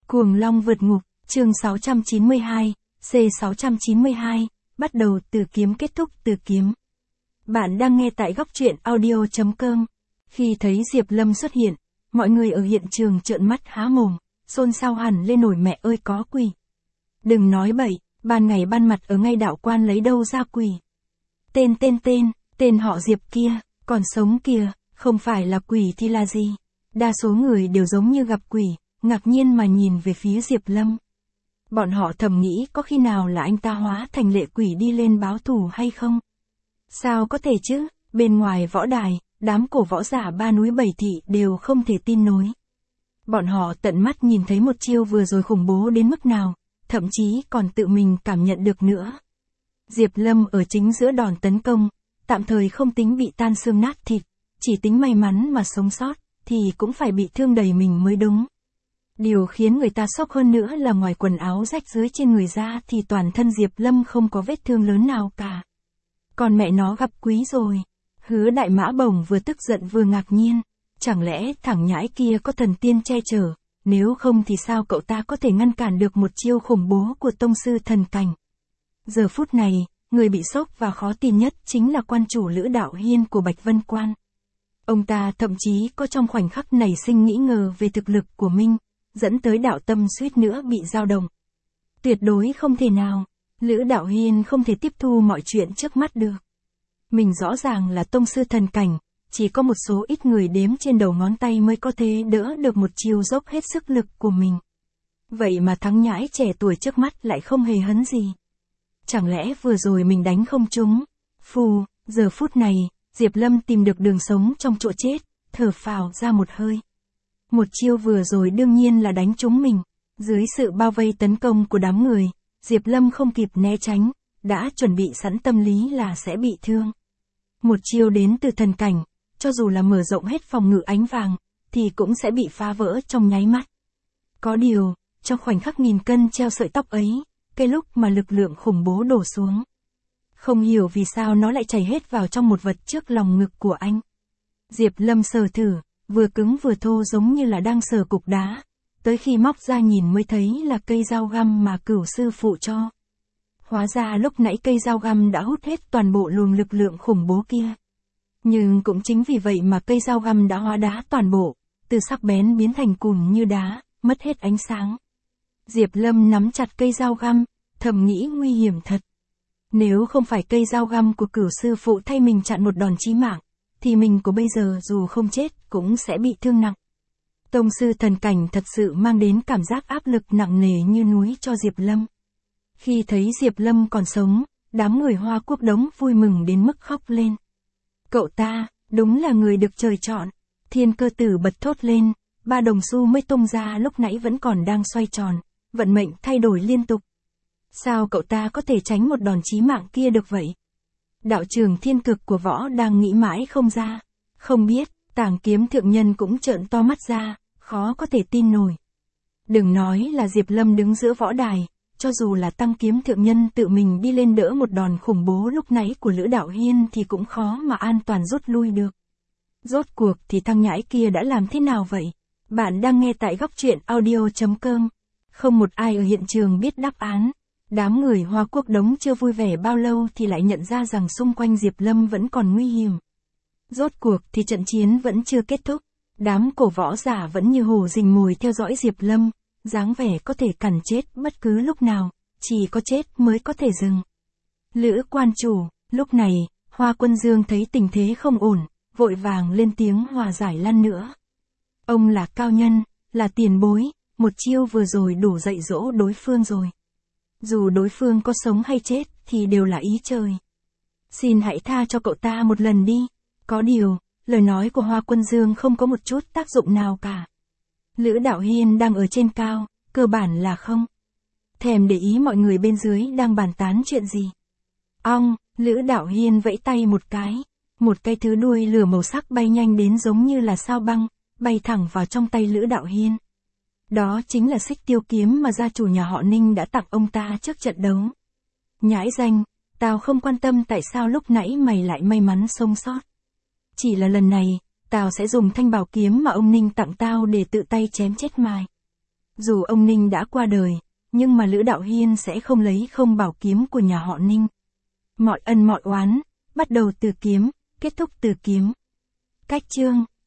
Cuồng Long vượt ngục, chương 692, C692, bắt đầu từ kiếm kết thúc từ kiếm. Bạn đang nghe tại góc truyện audio.com. Khi thấy Diệp Lâm xuất hiện, mọi người ở hiện trường trợn mắt há mồm, xôn xao hẳn lên nổi mẹ ơi có quỷ. Đừng nói bậy, ban ngày ban mặt ở ngay đạo quan lấy đâu ra quỷ. Tên họ Diệp kia, còn sống kìa, không phải là quỷ thì là gì? Đa số người đều giống như gặp quỷ, ngạc nhiên mà nhìn về phía Diệp Lâm. Bọn họ thầm nghĩ có khi nào là anh ta hóa thành lệ quỷ đi lên báo thù hay không? Sao có thể chứ, bên ngoài võ đài, đám cổ võ giả ba núi bảy thị đều không thể tin nổi. Bọn họ tận mắt nhìn thấy một chiêu vừa rồi khủng bố đến mức nào, thậm chí còn tự mình cảm nhận được nữa. Diệp Lâm ở chính giữa đòn tấn công, tạm thời không tính bị tan xương nát thịt, chỉ tính may mắn mà sống sót, thì cũng phải bị thương đầy mình mới đúng. Điều khiến người ta sốc hơn nữa là ngoài quần áo rách rưới trên người ra thì toàn thân Diệp Lâm không có vết thương lớn nào cả. Còn mẹ nó gặp quý rồi. Hứa Đại Mã Bồng vừa tức giận vừa ngạc nhiên. Chẳng lẽ thằng nhãi kia có thần tiên che chở, nếu không thì sao cậu ta có thể ngăn cản được một chiêu khủng bố của tông sư thần cảnh. Giờ phút này, người bị sốc và khó tin nhất chính là quan chủ Lữ Đạo Hiên của Bạch Vân Quan. Ông ta thậm chí có trong khoảnh khắc nảy sinh nghĩ ngờ về thực lực của mình, dẫn tới đạo tâm suýt nữa bị dao động. Tuyệt đối không thể nào, Lữ Đạo Hiên không thể tiếp thu mọi chuyện trước mắt được. Mình rõ ràng là tông sư thần cảnh, chỉ có một số ít người đếm trên đầu ngón tay mới có thể đỡ được một chiêu dốc hết sức lực của mình. Vậy mà thằng nhãi trẻ tuổi trước mắt lại không hề hấn gì. Chẳng lẽ vừa rồi mình đánh không trúng? Phù, giờ phút này, Diệp Lâm tìm được đường sống trong chỗ chết, thở phào ra một hơi. Một chiêu vừa rồi đương nhiên là đánh trúng mình. Dưới sự bao vây tấn công của đám người, Diệp Lâm không kịp né tránh, đã chuẩn bị sẵn tâm lý là sẽ bị thương. Một chiêu đến từ thần cảnh, cho dù là mở rộng hết phòng ngự ánh vàng, thì cũng sẽ bị phá vỡ trong nháy mắt. Có điều, trong khoảnh khắc nghìn cân treo sợi tóc ấy, cái lúc mà lực lượng khủng bố đổ xuống. Không hiểu vì sao nó lại chảy hết vào trong một vật trước lòng ngực của anh. Diệp Lâm sờ thử, vừa cứng vừa thô giống như là đang sờ cục đá. Tới khi móc ra nhìn mới thấy là cây dao găm mà Cửu sư phụ cho. Hóa ra lúc nãy cây dao găm đã hút hết toàn bộ luồng lực lượng khủng bố kia. Nhưng cũng chính vì vậy mà cây dao găm đã hóa đá toàn bộ, từ sắc bén biến thành cùn như đá, mất hết ánh sáng. Diệp Lâm nắm chặt cây dao găm, thầm nghĩ nguy hiểm thật. Nếu không phải cây dao găm của Cửu sư phụ thay mình chặn một đòn chí mạng, thì mình của bây giờ dù không chết cũng sẽ bị thương nặng. Tông sư thần cảnh thật sự mang đến cảm giác áp lực nặng nề như núi cho Diệp Lâm. Khi thấy Diệp Lâm còn sống, đám người Hoa Quốc đống vui mừng đến mức khóc lên. Cậu ta, đúng là người được trời chọn. Thiên Cơ Tử bật thốt lên, ba đồng xu mới tung ra lúc nãy vẫn còn đang xoay tròn, vận mệnh thay đổi liên tục. Sao cậu ta có thể tránh một đòn chí mạng kia được vậy? Đạo trưởng Thiên Cực của võ đang nghĩ mãi không ra. Không biết, Tàng Kiếm thượng nhân cũng trợn to mắt ra, khó có thể tin nổi. Đừng nói là Diệp Lâm đứng giữa võ đài, cho dù là Tăng Kiếm thượng nhân tự mình đi lên đỡ một đòn khủng bố lúc nãy của Lữ Đạo Hiên thì cũng khó mà an toàn rút lui được. Rốt cuộc thì thằng nhãi kia đã làm thế nào vậy? Bạn đang nghe tại góc truyện audio.com. Không một ai ở hiện trường biết đáp án. Đám người Hoa Quốc đống chưa vui vẻ bao lâu thì lại nhận ra rằng xung quanh Diệp Lâm vẫn còn nguy hiểm. Rốt cuộc thì trận chiến vẫn chưa kết thúc. Đám cổ võ giả vẫn như hổ rình mồi theo dõi Diệp Lâm, dáng vẻ có thể cản chết bất cứ lúc nào, chỉ có chết mới có thể dừng. Lữ quan chủ, lúc này, Hoa Quân Dương thấy tình thế không ổn, vội vàng lên tiếng hòa giải lăn nữa. Ông là cao nhân, là tiền bối, một chiêu vừa rồi đủ dạy dỗ đối phương rồi. Dù đối phương có sống hay chết thì đều là ý trời. Xin hãy tha cho cậu ta một lần đi. Có điều, lời nói của Hoa Quân Dương không có một chút tác dụng nào cả. Lữ Đạo Hiên đang ở trên cao, cơ bản là không thèm để ý mọi người bên dưới đang bàn tán chuyện gì. Lữ Đạo Hiên vẫy tay một cái thứ đuôi lửa màu sắc bay nhanh đến giống như là sao băng, bay thẳng vào trong tay Lữ Đạo Hiên. Đó chính là xích tiêu kiếm mà gia chủ nhà họ Ninh đã tặng ông ta trước trận đấu. Nhãi danh, tao không quan tâm tại sao lúc nãy mày lại may mắn sống sót. Chỉ là lần này, tao sẽ dùng thanh bảo kiếm mà ông Ninh tặng tao để tự tay chém chết mày. Dù ông Ninh đã qua đời, nhưng mà Lữ Đạo Hiên sẽ không lấy không bảo kiếm của nhà họ Ninh. Mọi ân mọi oán, bắt đầu từ kiếm, kết thúc từ kiếm. Cách chương